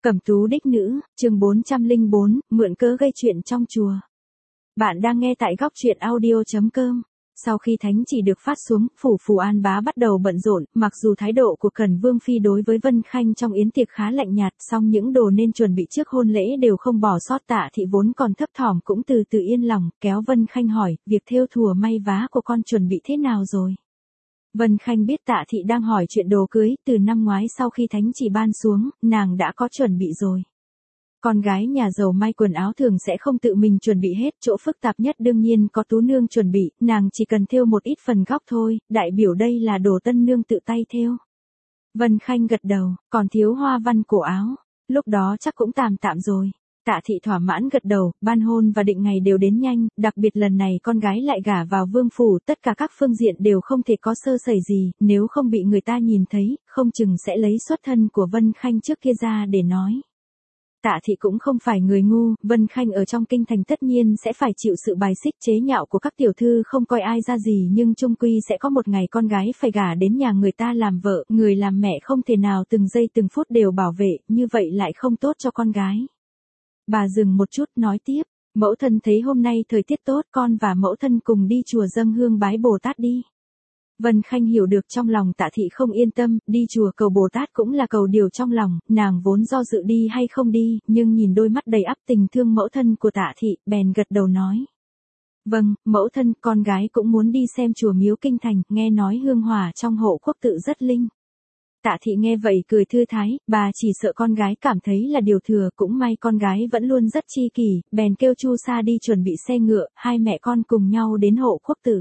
Cẩm tú đích nữ, chương 404, mượn cớ gây chuyện trong chùa. Bạn đang nghe tại góc truyện audio.com. Sau khi thánh chỉ được phát xuống, phủ Phù An Bá bắt đầu bận rộn, mặc dù thái độ của Cẩn Vương Phi đối với Vân Khanh trong yến tiệc khá lạnh nhạt, song những đồ nên chuẩn bị trước hôn lễ đều không bỏ sót. Tạ Thị vốn còn thấp thỏm cũng từ từ yên lòng, kéo Vân Khanh hỏi, việc thêu thùa may vá của con chuẩn bị thế nào rồi? Vân Khanh biết Tạ Thị đang hỏi chuyện đồ cưới, từ năm ngoái sau khi thánh chỉ ban xuống, nàng đã có chuẩn bị rồi. Con gái nhà giàu may quần áo thường sẽ không tự mình chuẩn bị hết, chỗ phức tạp nhất đương nhiên có tú nương chuẩn bị, nàng chỉ cần thêu một ít phần góc thôi, đại biểu đây là đồ tân nương tự tay thêu. Vân Khanh gật đầu, còn thiếu hoa văn cổ áo, lúc đó chắc cũng tạm tạm rồi. Tạ Thị thỏa mãn gật đầu, ban hôn và định ngày đều đến nhanh, đặc biệt lần này con gái lại gả vào vương phủ, tất cả các phương diện đều không thể có sơ sẩy gì, nếu không bị người ta nhìn thấy, không chừng sẽ lấy xuất thân của Vân Khanh trước kia ra để nói. Tạ Thị cũng không phải người ngu, Vân Khanh ở trong kinh thành tất nhiên sẽ phải chịu sự bài xích chế nhạo của các tiểu thư không coi ai ra gì, nhưng chung quy sẽ có một ngày con gái phải gả đến nhà người ta làm vợ, người làm mẹ không thể nào từng giây từng phút đều bảo vệ, như vậy lại không tốt cho con gái. Bà dừng một chút nói tiếp, mẫu thân thấy hôm nay thời tiết tốt, con và mẫu thân cùng đi chùa dâng hương bái Bồ Tát đi. Vân Khanh hiểu được trong lòng Tạ Thị không yên tâm, đi chùa cầu Bồ Tát cũng là cầu điều trong lòng, nàng vốn do dự đi hay không đi, nhưng nhìn đôi mắt đầy ắp tình thương mẫu thân của Tạ Thị, bèn gật đầu nói. Vâng, mẫu thân, con gái cũng muốn đi xem chùa miếu kinh thành, nghe nói hương hỏa trong Hộ Quốc Tự rất linh. Tạ Thị nghe vậy cười thư thái, bà chỉ sợ con gái cảm thấy là điều thừa, cũng may con gái vẫn luôn rất chi kỷ, bèn kêu Chu Sa đi chuẩn bị xe ngựa, hai mẹ con cùng nhau đến Hộ Quốc Tự.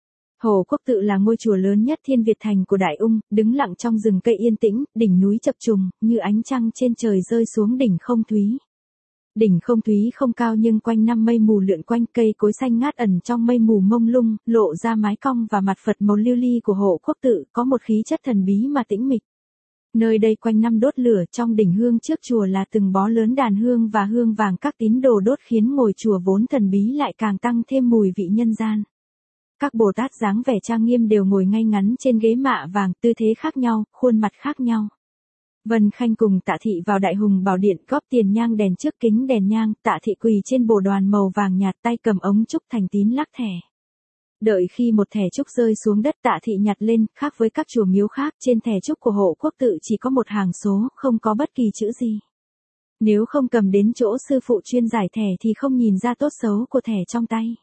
Hộ Quốc Tự là ngôi chùa lớn nhất Thiên Việt Thành của Đại Ung, đứng lặng trong rừng cây yên tĩnh, đỉnh núi chập trùng, như ánh trăng trên trời rơi xuống đỉnh Không Thúy. Đỉnh Không Thúy không cao nhưng quanh năm mây mù lượn quanh, cây cối xanh ngát ẩn trong mây mù mông lung, lộ ra mái cong và mặt Phật màu lưu ly của Hộ Quốc Tự, có một khí chất thần bí mà tĩnh mịch. Nơi đây quanh năm đốt lửa, trong đỉnh hương trước chùa là từng bó lớn đàn hương và hương vàng các tín đồ đốt khiến ngôi chùa vốn thần bí lại càng tăng thêm mùi vị nhân gian. Các Bồ Tát dáng vẻ trang nghiêm đều ngồi ngay ngắn trên ghế mạ vàng, tư thế khác nhau, khuôn mặt khác nhau. Vân Khanh cùng Tạ Thị vào Đại Hùng Bảo Điện góp tiền nhang đèn trước kính đèn nhang, Tạ Thị quỳ trên bồ đoàn màu vàng nhạt, tay cầm ống trúc thành tín lắc thẻ. Đợi khi một thẻ trúc rơi xuống đất, Tạ Thị nhặt lên, khác với các chùa miếu khác, trên thẻ trúc của Hộ Quốc Tự chỉ có một hàng số, không có bất kỳ chữ gì. Nếu không cầm đến chỗ sư phụ chuyên giải thẻ thì không nhìn ra tốt xấu của thẻ trong tay.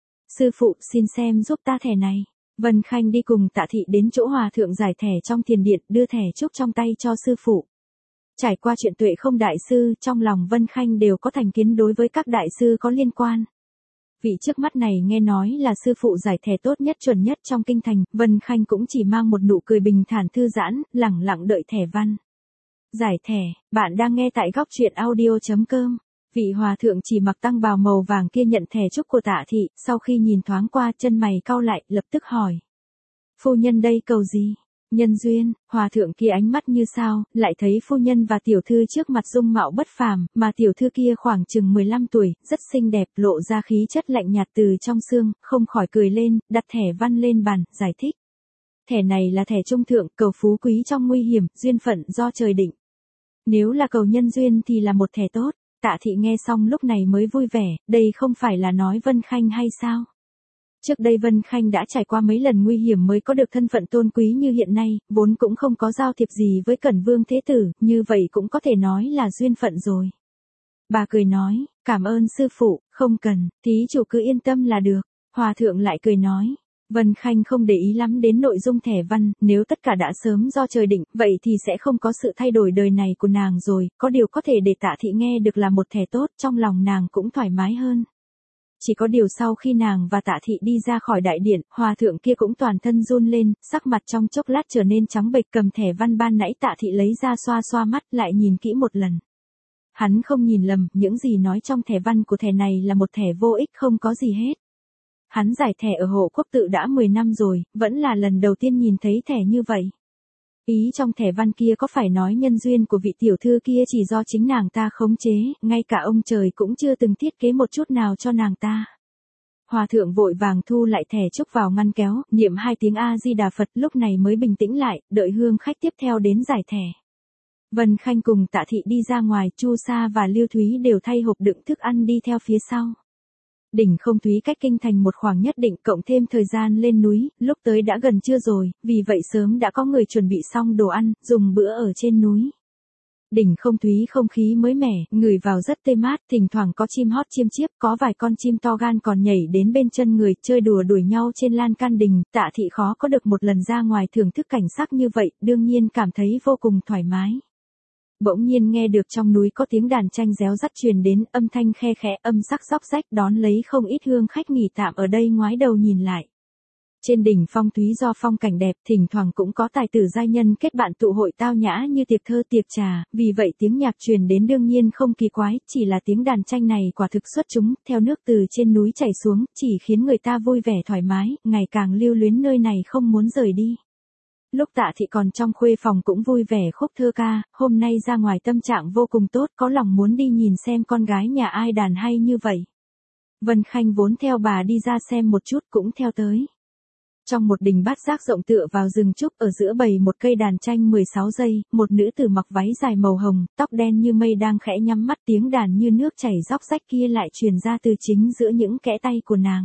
Sư phụ, xin xem giúp ta thẻ này. Vân Khanh đi cùng Tạ Thị đến chỗ hòa thượng giải thẻ trong thiền điện, đưa thẻ trúc trong tay cho sư phụ. Trải qua chuyện Tuệ Không đại sư, trong lòng Vân Khanh đều có thành kiến đối với các đại sư có liên quan. Vị trước mắt này nghe nói là sư phụ giải thẻ tốt nhất chuẩn nhất trong kinh thành, Vân Khanh cũng chỉ mang một nụ cười bình thản thư giãn, lẳng lặng đợi thẻ văn. Giải thẻ, bạn đang nghe tại góc truyện audio.com. Vị hòa thượng chỉ mặc tăng bào màu vàng kia nhận thẻ trúc của Tạ Thị, sau khi nhìn thoáng qua chân mày cau lại, lập tức hỏi. Phu nhân đây cầu gì? Nhân duyên, hòa thượng kia ánh mắt như sao, lại thấy phu nhân và tiểu thư trước mặt dung mạo bất phàm, mà tiểu thư kia khoảng chừng 15 tuổi, rất xinh đẹp, lộ ra khí chất lạnh nhạt từ trong xương, không khỏi cười lên, đặt thẻ văn lên bàn, giải thích. Thẻ này là thẻ trung thượng, cầu phú quý trong nguy hiểm, duyên phận do trời định. Nếu là cầu nhân duyên thì là một thẻ tốt. Tạ Thị nghe xong lúc này mới vui vẻ, đây không phải là nói Vân Khanh hay sao? Trước đây Vân Khanh đã trải qua mấy lần nguy hiểm mới có được thân phận tôn quý như hiện nay, vốn cũng không có giao thiệp gì với Cẩn Vương Thế Tử, như vậy cũng có thể nói là duyên phận rồi. Bà cười nói, cảm ơn sư phụ, không cần, thí chủ cứ yên tâm là được. Hòa thượng lại cười nói. Vân Khanh không để ý lắm đến nội dung thẻ văn, nếu tất cả đã sớm do trời định, vậy thì sẽ không có sự thay đổi đời này của nàng rồi, có điều có thể để Tạ Thị nghe được là một thẻ tốt, trong lòng nàng cũng thoải mái hơn. Chỉ có điều sau khi nàng và Tạ Thị đi ra khỏi đại điện, hòa thượng kia cũng toàn thân run lên, sắc mặt trong chốc lát trở nên trắng bệch, cầm thẻ văn ban nãy Tạ Thị lấy ra xoa xoa mắt, lại nhìn kỹ một lần. Hắn không nhìn lầm, những gì nói trong thẻ văn của thẻ này là một thẻ vô ích không có gì hết. Hắn giải thẻ ở Hộ Quốc Tự đã 10 năm rồi, vẫn là lần đầu tiên nhìn thấy thẻ như vậy. Ý trong thẻ văn kia có phải nói nhân duyên của vị tiểu thư kia chỉ do chính nàng ta khống chế, ngay cả ông trời cũng chưa từng thiết kế một chút nào cho nàng ta. Hòa thượng vội vàng thu lại thẻ trúc vào ngăn kéo, niệm 2 tiếng A Di Đà Phật, lúc này mới bình tĩnh lại, đợi hương khách tiếp theo đến giải thẻ. Vân Khanh cùng Tạ Thị đi ra ngoài, Chu Sa và Lưu Thúy đều thay hộp đựng thức ăn đi theo phía sau. Đỉnh Không Thúy cách kinh thành một khoảng nhất định, cộng thêm thời gian lên núi, lúc tới đã gần trưa rồi, vì vậy sớm đã có người chuẩn bị xong đồ ăn, dùng bữa ở trên núi. Đỉnh Không Thúy không khí mới mẻ, ngửi vào rất tê mát, thỉnh thoảng có chim hót chiêm chiếp, có vài con chim to gan còn nhảy đến bên chân người, chơi đùa đuổi nhau trên lan can đình. Tạ Thị khó có được một lần ra ngoài thưởng thức cảnh sắc như vậy, đương nhiên cảm thấy vô cùng thoải mái. Bỗng nhiên nghe được trong núi có tiếng đàn tranh réo rắt truyền đến, âm thanh khe khẽ, âm sắc róc rách, đón lấy không ít hương khách nghỉ tạm ở đây ngoái đầu nhìn lại. Trên đỉnh Phong Thúy do phong cảnh đẹp, thỉnh thoảng cũng có tài tử giai nhân kết bạn tụ hội tao nhã như tiệc thơ tiệc trà, vì vậy tiếng nhạc truyền đến đương nhiên không kỳ quái, chỉ là tiếng đàn tranh này quả thực xuất chúng, theo nước từ trên núi chảy xuống, chỉ khiến người ta vui vẻ thoải mái, ngày càng lưu luyến nơi này không muốn rời đi. Lúc Tạ Thị còn trong khuê phòng cũng vui vẻ khúc thơ ca, hôm nay ra ngoài tâm trạng vô cùng tốt, có lòng muốn đi nhìn xem con gái nhà ai đàn hay như vậy. Vân Khanh vốn theo bà đi ra xem một chút cũng theo tới. Trong một đình bát giác rộng tựa vào rừng trúc, ở giữa bầy một cây đàn tranh 16 giây, một nữ tử mặc váy dài màu hồng, tóc đen như mây đang khẽ nhắm mắt, tiếng đàn như nước chảy róc rách kia lại truyền ra từ chính giữa những kẽ tay của nàng.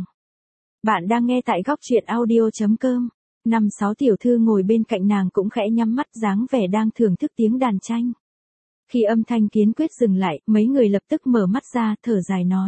Bạn đang nghe tại góc truyện audio.com. 5-6 tiểu thư ngồi bên cạnh nàng cũng khẽ nhắm mắt, dáng vẻ đang thưởng thức tiếng đàn tranh. Khi âm thanh kiên quyết dừng lại, mấy người lập tức mở mắt ra, thở dài nói.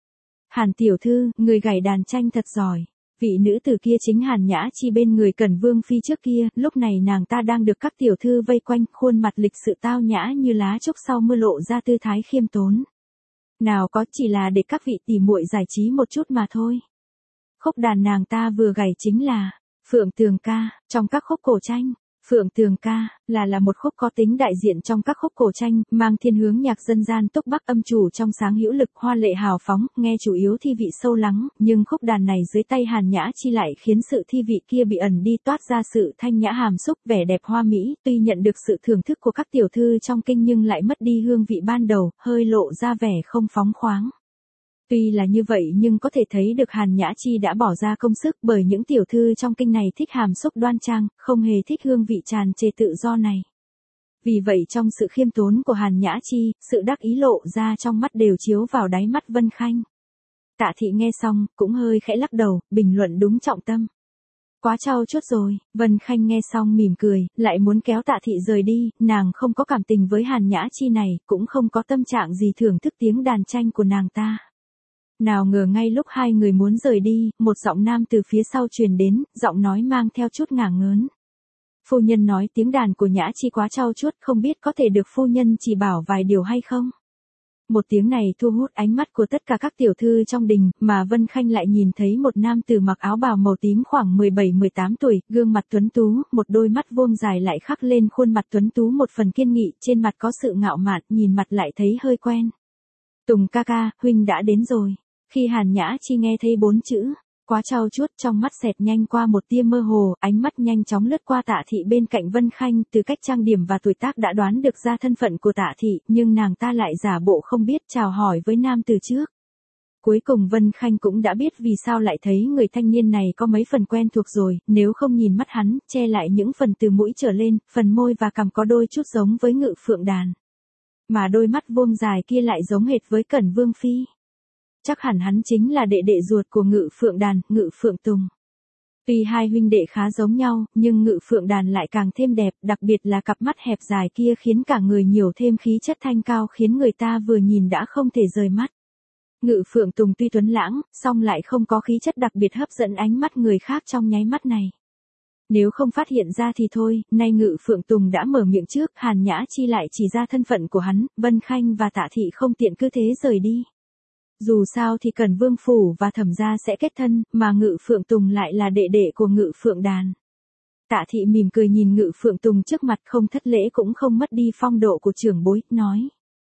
Hàn tiểu thư, người gảy đàn tranh thật giỏi. Vị nữ tử kia chính Hàn Nhã Chi bên người Cẩn Vương phi trước kia, lúc này nàng ta đang được các tiểu thư vây quanh, khuôn mặt lịch sự tao nhã như lá trúc sau mưa, lộ ra tư thái khiêm tốn. Nào có, chỉ là để các vị tỉ muội giải trí một chút mà thôi. Khúc đàn nàng ta vừa gảy chính là Phượng Tường Ca. Trong các khúc cổ tranh, Phượng Tường Ca là một khúc có tính đại diện trong các khúc cổ tranh, mang thiên hướng nhạc dân gian túc bắc, âm chủ trong sáng hữu lực, hoa lệ hào phóng, nghe chủ yếu thi vị sâu lắng, nhưng khúc đàn này dưới tay Hàn Nhã Chi lại khiến sự thi vị kia bị ẩn đi, toát ra sự thanh nhã hàm xúc, vẻ đẹp hoa mỹ, tuy nhận được sự thưởng thức của các tiểu thư trong kinh nhưng lại mất đi hương vị ban đầu, hơi lộ ra vẻ không phóng khoáng. Tuy là như vậy nhưng có thể thấy được Hàn Nhã Chi đã bỏ ra công sức, bởi những tiểu thư trong kinh này thích hàm xúc đoan trang, không hề thích hương vị tràn trề tự do này. Vì vậy trong sự khiêm tốn của Hàn Nhã Chi, sự đắc ý lộ ra trong mắt đều chiếu vào đáy mắt Vân Khanh. Tạ Thị nghe xong, cũng hơi khẽ lắc đầu, bình luận đúng trọng tâm. Quá trau chuốt rồi. Vân Khanh nghe xong mỉm cười, lại muốn kéo Tạ Thị rời đi, nàng không có cảm tình với Hàn Nhã Chi này, cũng không có tâm trạng gì thưởng thức tiếng đàn tranh của nàng ta. Nào ngờ ngay lúc hai người muốn rời đi, một giọng nam từ phía sau truyền đến, giọng nói mang theo chút ngả ngớn. Phu nhân nói tiếng đàn của Nhã Chi quá trau chuốt, không biết có thể được phu nhân chỉ bảo vài điều hay không? Một tiếng này thu hút ánh mắt của tất cả các tiểu thư trong đình, mà Vân Khanh lại nhìn thấy một nam tử mặc áo bào màu tím khoảng 17-18 tuổi, gương mặt tuấn tú, một đôi mắt vuông dài lại khắc lên khuôn mặt tuấn tú một phần kiên nghị, trên mặt có sự ngạo mạn, nhìn mặt lại thấy hơi quen. Tùng ca ca, huynh đã đến rồi. Khi Hàn Nhã Chi nghe thấy 4 chữ quá trau chuốt, trong mắt xẹt nhanh qua một tia mơ hồ, ánh mắt nhanh chóng lướt qua Tạ Thị bên cạnh Vân Khanh, từ cách trang điểm và tuổi tác đã đoán được ra thân phận của Tạ Thị, nhưng nàng ta lại giả bộ không biết, chào hỏi với nam từ trước. Cuối cùng Vân Khanh cũng đã biết vì sao lại thấy người thanh niên này có mấy phần quen thuộc rồi, nếu không nhìn mắt hắn, che lại những phần từ mũi trở lên, phần môi và cằm có đôi chút giống với Ngự Phượng Đàn. Mà đôi mắt vuông dài kia lại giống hệt với Cẩn Vương phi. Chắc hẳn hắn chính là đệ đệ ruột của Ngự Phượng Đàn, Ngự Phượng Tùng. Tuy hai huynh đệ khá giống nhau, nhưng Ngự Phượng Đàn lại càng thêm đẹp, đặc biệt là cặp mắt hẹp dài kia khiến cả người nhiều thêm khí chất thanh cao, khiến người ta vừa nhìn đã không thể rời mắt. Ngự Phượng Tùng tuy tuấn lãng, song lại không có khí chất đặc biệt hấp dẫn ánh mắt người khác trong nháy mắt này. Nếu không phát hiện ra thì thôi, nay Ngự Phượng Tùng đã mở miệng trước, Hàn Nhã Chi lại chỉ ra thân phận của hắn, Vân Khanh và Tạ Thị không tiện cứ thế rời đi. Dù sao thì Cẩn Vương phủ và Thẩm gia sẽ kết thân, mà Ngự Phượng Tùng lại là đệ đệ của Ngự Phượng Đàn. Tạ Thị mỉm cười nhìn Ngự Phượng Tùng trước mặt, không thất lễ cũng không mất đi phong độ của trưởng bối, nói.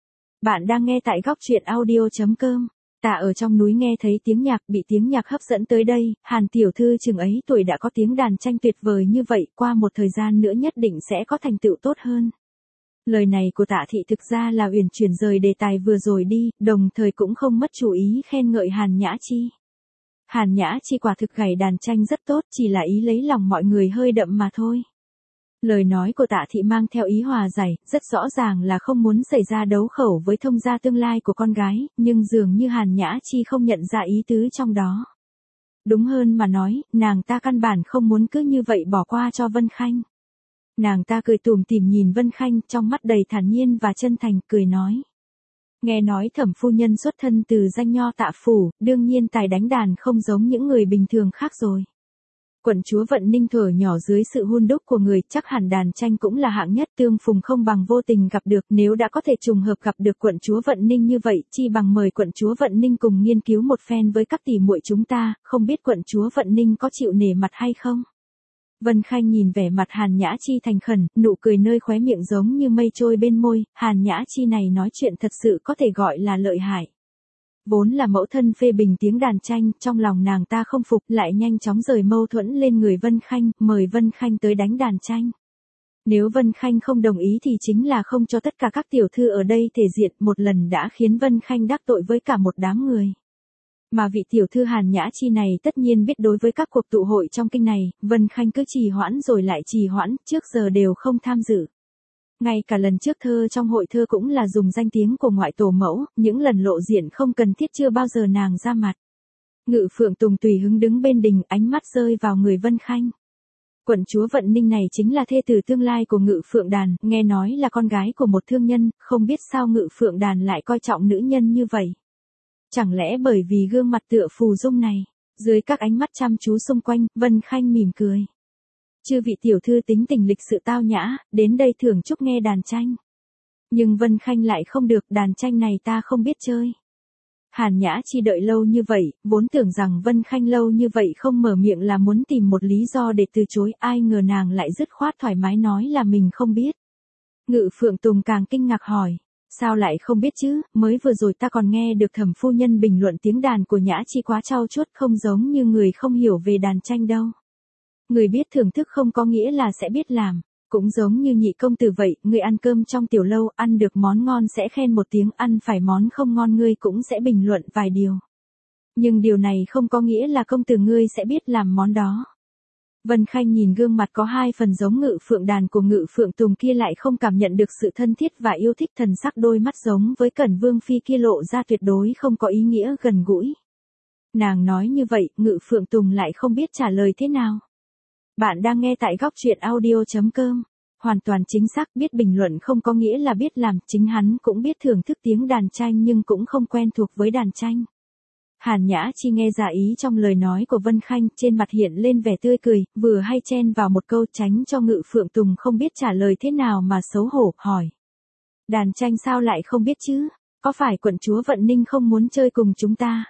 Bạn đang nghe tại góc truyện audio.com. Tạ ở trong núi nghe thấy tiếng nhạc, bị tiếng nhạc hấp dẫn tới đây, Hàn tiểu thư chừng ấy tuổi đã có tiếng đàn tranh tuyệt vời như vậy, qua một thời gian nữa nhất định sẽ có thành tựu tốt hơn. Lời này của Tạ Thị thực ra là uyển chuyển rời đề tài vừa rồi đi, đồng thời cũng không mất chủ ý khen ngợi Hàn Nhã Chi. Hàn Nhã Chi quả thực gảy đàn tranh rất tốt, chỉ là ý lấy lòng mọi người hơi đậm mà thôi. Lời nói của Tạ Thị mang theo ý hòa giải, rất rõ ràng là không muốn xảy ra đấu khẩu với thông gia tương lai của con gái, nhưng dường như Hàn Nhã Chi không nhận ra ý tứ trong đó. Đúng hơn mà nói, nàng ta căn bản không muốn cứ như vậy bỏ qua cho Vân Khanh. Nàng ta cười tủm tỉm nhìn Vân Khanh, trong mắt đầy thản nhiên và chân thành, cười nói. Nghe nói Thẩm phu nhân xuất thân từ danh nho Tạ phủ, đương nhiên tài đánh đàn không giống những người bình thường khác rồi. Quận chúa Vận Ninh thuở nhỏ dưới sự hun đúc của người, chắc hẳn đàn tranh cũng là hạng nhất, tương phùng không bằng vô tình gặp được, nếu đã có thể trùng hợp gặp được quận chúa Vận Ninh như vậy, chi bằng mời quận chúa Vận Ninh cùng nghiên cứu một phen với các tỷ muội chúng ta, không biết quận chúa Vận Ninh có chịu nể mặt hay không? Vân Khanh nhìn vẻ mặt Hàn Nhã Chi thành khẩn, nụ cười nơi khóe miệng giống như mây trôi bên môi, Hàn Nhã Chi này nói chuyện thật sự có thể gọi là lợi hại. Vốn là mẫu thân phê bình tiếng đàn tranh, trong lòng nàng ta không phục, lại nhanh chóng rời mâu thuẫn lên người Vân Khanh, mời Vân Khanh tới đánh đàn tranh. Nếu Vân Khanh không đồng ý thì chính là không cho tất cả các tiểu thư ở đây thể diện, một lần đã khiến Vân Khanh đắc tội với cả một đám người. Mà vị tiểu thư Hàn Nhã Chi này tất nhiên biết đối với các cuộc tụ hội trong kinh này, Vân Khanh cứ trì hoãn rồi lại trì hoãn, trước giờ đều không tham dự. Ngay cả lần trước thơ trong hội thơ cũng là dùng danh tiếng của ngoại tổ mẫu, những lần lộ diện không cần thiết chưa bao giờ nàng ra mặt. Ngự Phượng Tùng tùy hứng đứng bên đình, ánh mắt rơi vào người Vân Khanh. Quận chúa Vận Ninh này chính là thê tử tương lai của Ngự Phượng Đàn, nghe nói là con gái của một thương nhân, không biết sao Ngự Phượng Đàn lại coi trọng nữ nhân như vậy. Chẳng lẽ bởi vì gương mặt tựa phù dung này? Dưới các ánh mắt chăm chú xung quanh, Vân Khanh mỉm cười. Chư vị tiểu thư tính tình lịch sự tao nhã, đến đây thưởng chúc nghe đàn tranh. Nhưng Vân Khanh lại không được, đàn tranh này ta không biết chơi. Hàn Nhã Chi đợi lâu như vậy, vốn tưởng rằng Vân Khanh lâu như vậy không mở miệng là muốn tìm một lý do để từ chối, ai ngờ nàng lại dứt khoát thoải mái nói là mình không biết. Ngự Phượng Tùng càng kinh ngạc hỏi. Sao lại không biết chứ, mới vừa rồi ta còn nghe được Thẩm phu nhân bình luận tiếng đàn của Nhã Chi quá trau chuốt, không giống như người không hiểu về đàn tranh đâu. Người biết thưởng thức không có nghĩa là sẽ biết làm, cũng giống như nhị công tử vậy, người ăn cơm trong tiểu lâu, ăn được món ngon sẽ khen một tiếng, ăn phải món không ngon ngươi cũng sẽ bình luận vài điều. Nhưng điều này không có nghĩa là công tử ngươi sẽ biết làm món đó. Vân Khanh nhìn gương mặt có hai phần giống Ngự Phượng Đàn của Ngự Phượng Tùng kia lại không cảm nhận được sự thân thiết và yêu thích, thần sắc đôi mắt giống với Cẩn Vương Phi kia lộ ra tuyệt đối không có ý nghĩa gần gũi. Nàng nói như vậy, Ngự Phượng Tùng lại không biết trả lời thế nào. Bạn đang nghe tại góc truyện audio.com. Hoàn toàn chính xác, biết bình luận không có nghĩa là biết làm, chính hắn cũng biết thưởng thức tiếng đàn tranh nhưng cũng không quen thuộc với đàn tranh. Hàn Nhã Chi nghe ra ý trong lời nói của Vân Khanh, trên mặt hiện lên vẻ tươi cười, vừa hay chen vào một câu tránh cho Ngự Phượng Tùng không biết trả lời thế nào mà xấu hổ, hỏi. Đàn tranh sao lại không biết chứ? Có phải quận chúa Vận Ninh không muốn chơi cùng chúng ta?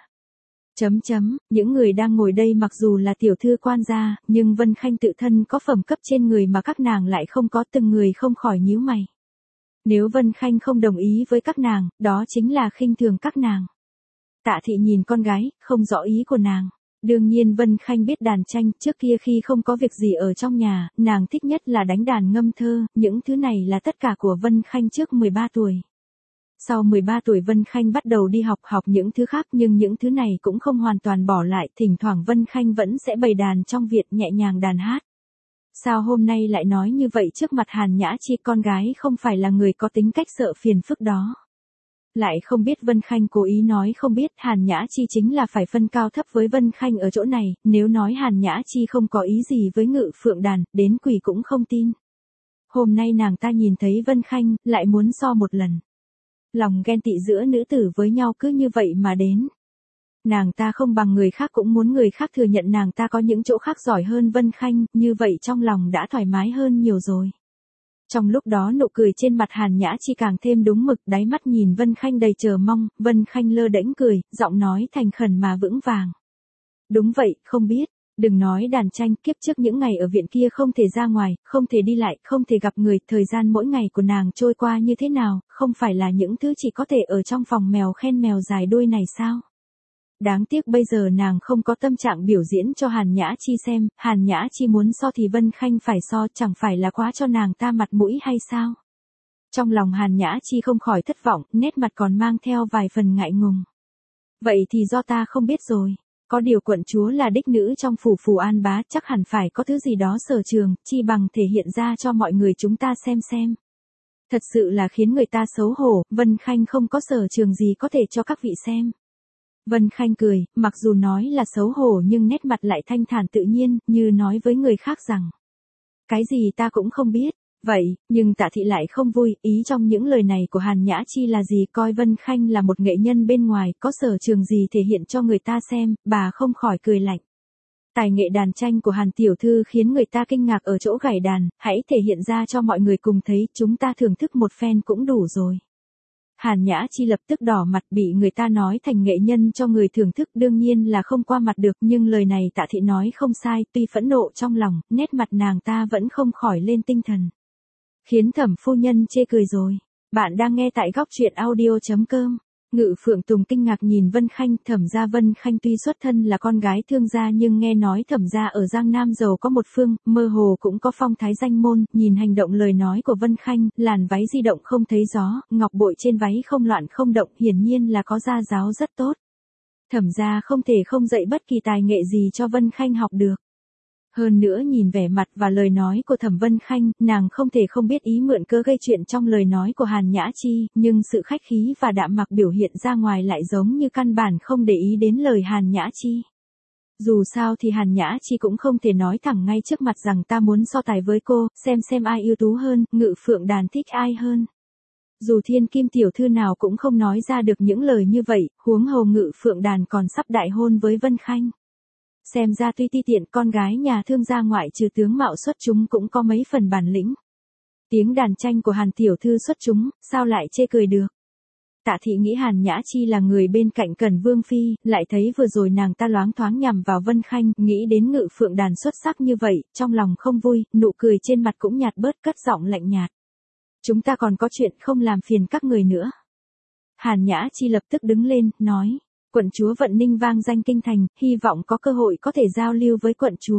Những người đang ngồi đây mặc dù là tiểu thư quan gia, nhưng Vân Khanh tự thân có phẩm cấp trên người mà các nàng lại không có, từng người không khỏi nhíu mày. Nếu Vân Khanh không đồng ý với các nàng, đó chính là khinh thường các nàng. Tạ Thị nhìn con gái, không rõ ý của nàng. Đương nhiên Vân Khanh biết đàn tranh, trước kia khi không có việc gì ở trong nhà, nàng thích nhất là đánh đàn ngâm thơ, những thứ này là tất cả của Vân Khanh trước 13 tuổi. Sau 13 tuổi Vân Khanh bắt đầu đi học những thứ khác, nhưng những thứ này cũng không hoàn toàn bỏ lại, thỉnh thoảng Vân Khanh vẫn sẽ bày đàn trong viện nhẹ nhàng đàn hát. Sao hôm nay lại nói như vậy trước mặt Hàn Nhã Chi, con gái không phải là người có tính cách sợ phiền phức đó. Lại không biết Vân Khanh cố ý nói không biết, Hàn Nhã Chi chính là phải phân cao thấp với Vân Khanh ở chỗ này, nếu nói Hàn Nhã Chi không có ý gì với Ngự Phượng Đàn, đến quỷ cũng không tin. Hôm nay nàng ta nhìn thấy Vân Khanh, lại muốn so một lần. Lòng ghen tị giữa nữ tử với nhau cứ như vậy mà đến. Nàng ta không bằng người khác cũng muốn người khác thừa nhận nàng ta có những chỗ khác giỏi hơn Vân Khanh, như vậy trong lòng đã thoải mái hơn nhiều rồi. Trong lúc đó nụ cười trên mặt Hàn Nhã Chi càng thêm đúng mực, đáy mắt nhìn Vân Khanh đầy chờ mong, Vân Khanh lơ đễnh cười, giọng nói thành khẩn mà vững vàng. Đúng vậy, không biết, đừng nói đàn tranh, kiếp trước những ngày ở viện kia không thể ra ngoài, không thể đi lại, không thể gặp người, thời gian mỗi ngày của nàng trôi qua như thế nào, không phải là những thứ chỉ có thể ở trong phòng mèo khen mèo dài đuôi này sao? Đáng tiếc bây giờ nàng không có tâm trạng biểu diễn cho Hàn Nhã Chi xem, Hàn Nhã Chi muốn so thì Vân Khanh phải so, chẳng phải là quá cho nàng ta mặt mũi hay sao? Trong lòng Hàn Nhã Chi không khỏi thất vọng, nét mặt còn mang theo vài phần ngại ngùng. Vậy thì do ta không biết rồi. Có điều quận chúa là đích nữ trong phủ Phù An Bá, chắc hẳn phải có thứ gì đó sở trường, chi bằng thể hiện ra cho mọi người chúng ta xem. Thật sự là khiến người ta xấu hổ, Vân Khanh không có sở trường gì có thể cho các vị xem. Vân Khanh cười, mặc dù nói là xấu hổ nhưng nét mặt lại thanh thản tự nhiên, như nói với người khác rằng. Cái gì ta cũng không biết. Vậy, nhưng Tạ Thị lại không vui, ý trong những lời này của Hàn Nhã Chi là gì, coi Vân Khanh là một nghệ nhân bên ngoài, có sở trường gì thể hiện cho người ta xem, bà không khỏi cười lạnh. Tài nghệ đàn tranh của Hàn tiểu thư khiến người ta kinh ngạc ở chỗ gảy đàn, hãy thể hiện ra cho mọi người cùng thấy, chúng ta thưởng thức một phen cũng đủ rồi. Hàn Nhã Chi lập tức đỏ mặt, bị người ta nói thành nghệ nhân cho người thưởng thức đương nhiên là không qua mặt được, nhưng lời này Tạ Thị nói không sai, tuy phẫn nộ trong lòng, nét mặt nàng ta vẫn không khỏi lên tinh thần. Khiến Thẩm phu nhân chê cười rồi. Bạn đang nghe tại góc truyện audio.com. Ngự Phượng Tùng kinh ngạc nhìn Vân Khanh, Thẩm gia Vân Khanh tuy xuất thân là con gái thương gia nhưng nghe nói Thẩm gia ở Giang Nam giàu có một phương, mơ hồ cũng có phong thái danh môn, nhìn hành động lời nói của Vân Khanh, làn váy di động không thấy gió, ngọc bội trên váy không loạn không động, hiển nhiên là có gia giáo rất tốt. Thẩm gia không thể không dạy bất kỳ tài nghệ gì cho Vân Khanh học được. Hơn nữa nhìn vẻ mặt và lời nói của Thẩm Vân Khanh, nàng không thể không biết ý mượn cớ gây chuyện trong lời nói của Hàn Nhã Chi, nhưng sự khách khí và đạm mạc biểu hiện ra ngoài lại giống như căn bản không để ý đến lời Hàn Nhã Chi. Dù sao thì Hàn Nhã Chi cũng không thể nói thẳng ngay trước mặt rằng ta muốn so tài với cô, xem ai ưu tú hơn, Ngự Phượng đàn thích ai hơn. Dù Thiên Kim tiểu thư nào cũng không nói ra được những lời như vậy, huống hồ Ngự Phượng đàn còn sắp đại hôn với Vân Khanh. Xem ra tuy ti tiện con gái nhà thương gia ngoại trừ tướng mạo xuất chúng cũng có mấy phần bản lĩnh. Tiếng đàn tranh của Hàn tiểu thư xuất chúng, sao lại chê cười được. Tạ Thị nghĩ Hàn Nhã Chi là người bên cạnh Cẩn Vương Phi, lại thấy vừa rồi nàng ta loáng thoáng nhằm vào Vân Khanh, nghĩ đến Ngự Phượng đàn xuất sắc như vậy, trong lòng không vui, nụ cười trên mặt cũng nhạt bớt, cất giọng lạnh nhạt. Chúng ta còn có chuyện không làm phiền các người nữa. Hàn Nhã Chi lập tức đứng lên, nói. Quận chúa Vận Ninh vang danh kinh thành, hy vọng có cơ hội có thể giao lưu với quận chúa.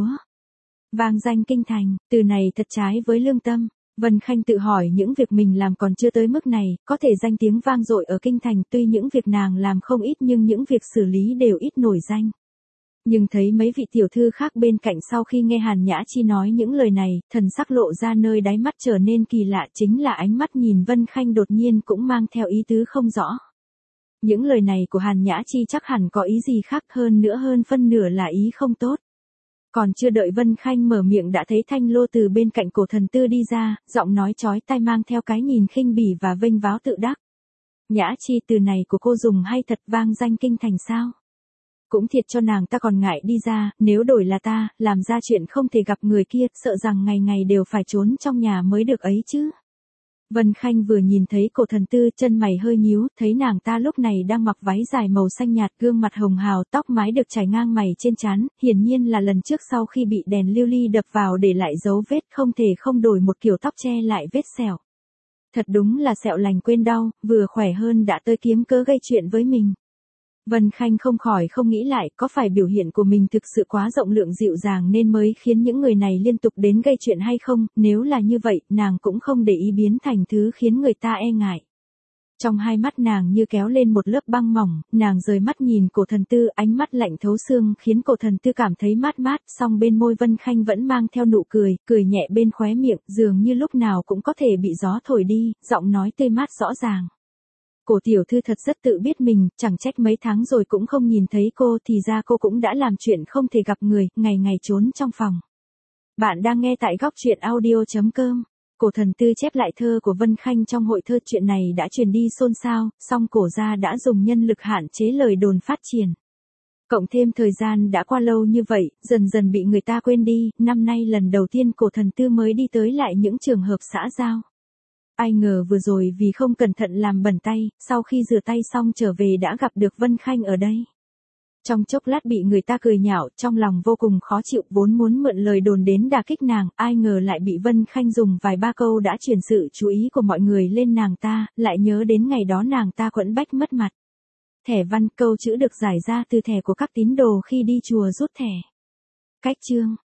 Vang danh kinh thành, từ này thật trái với lương tâm. Vân Khanh tự hỏi những việc mình làm còn chưa tới mức này, có thể danh tiếng vang dội ở kinh thành, tuy những việc nàng làm không ít nhưng những việc xử lý đều ít nổi danh. Nhưng thấy mấy vị tiểu thư khác bên cạnh sau khi nghe Hàn Nhã Chi nói những lời này, thần sắc lộ ra nơi đáy mắt trở nên kỳ lạ, chính là ánh mắt nhìn Vân Khanh đột nhiên cũng mang theo ý tứ không rõ. Những lời này của Hàn Nhã Chi chắc hẳn có ý gì khác hơn nữa, hơn phân nửa là ý không tốt. Còn chưa đợi Vân Khanh mở miệng đã thấy Thanh Lô từ bên cạnh Cổ Thần Tư đi ra, giọng nói chói tai mang theo cái nhìn khinh bỉ và vênh váo tự đắc. Nhã Chi, từ này của cô dùng hay thật, vang danh kinh thành sao? Cũng thiệt cho nàng ta còn ngại đi ra, nếu đổi là ta, làm ra chuyện không thể gặp người kia, sợ rằng ngày ngày đều phải trốn trong nhà mới được ấy chứ. Vân Khanh vừa nhìn thấy Cổ Thần Tư, chân mày hơi nhíu, thấy nàng ta lúc này đang mặc váy dài màu xanh nhạt, gương mặt hồng hào, tóc mái được trải ngang mày trên trán, hiển nhiên là lần trước sau khi bị đèn lưu ly đập vào để lại dấu vết, không thể không đổi một kiểu tóc che lại vết sẹo. Thật đúng là sẹo lành quên đau, vừa khỏe hơn đã tới kiếm cớ gây chuyện với mình. Vân Khanh không khỏi không nghĩ lại, có phải biểu hiện của mình thực sự quá rộng lượng dịu dàng nên mới khiến những người này liên tục đến gây chuyện hay không, nếu là như vậy, nàng cũng không để ý biến thành thứ khiến người ta e ngại. Trong hai mắt nàng như kéo lên một lớp băng mỏng, nàng rời mắt nhìn Cổ Thần Tư, ánh mắt lạnh thấu xương khiến Cổ Thần Tư cảm thấy mát mát, song bên môi Vân Khanh vẫn mang theo nụ cười, cười nhẹ bên khóe miệng, dường như lúc nào cũng có thể bị gió thổi đi, giọng nói tươi mát rõ ràng. Cổ tiểu thư thật rất tự biết mình, chẳng trách mấy tháng rồi cũng không nhìn thấy cô, thì ra cô cũng đã làm chuyện không thể gặp người, ngày ngày trốn trong phòng. Bạn đang nghe tại góc truyện audio.com. Cổ Thần Tư chép lại thơ của Vân Khanh trong hội thơ, chuyện này đã truyền đi xôn xao, song Cổ gia đã dùng nhân lực hạn chế lời đồn phát triển. Cộng thêm thời gian đã qua lâu như vậy, dần dần bị người ta quên đi, năm nay lần đầu tiên Cổ Thần Tư mới đi tới lại những trường hợp xã giao. Ai ngờ vừa rồi vì không cẩn thận làm bẩn tay, sau khi rửa tay xong trở về đã gặp được Vân Khanh ở đây. Trong chốc lát bị người ta cười nhạo, trong lòng vô cùng khó chịu, vốn muốn mượn lời đồn đến đả kích nàng, ai ngờ lại bị Vân Khanh dùng vài ba câu đã chuyển sự chú ý của mọi người lên nàng ta, lại nhớ đến ngày đó nàng ta quẫn bách mất mặt. Thẻ văn, câu chữ được giải ra từ thẻ của các tín đồ khi đi chùa rút thẻ. Cách chương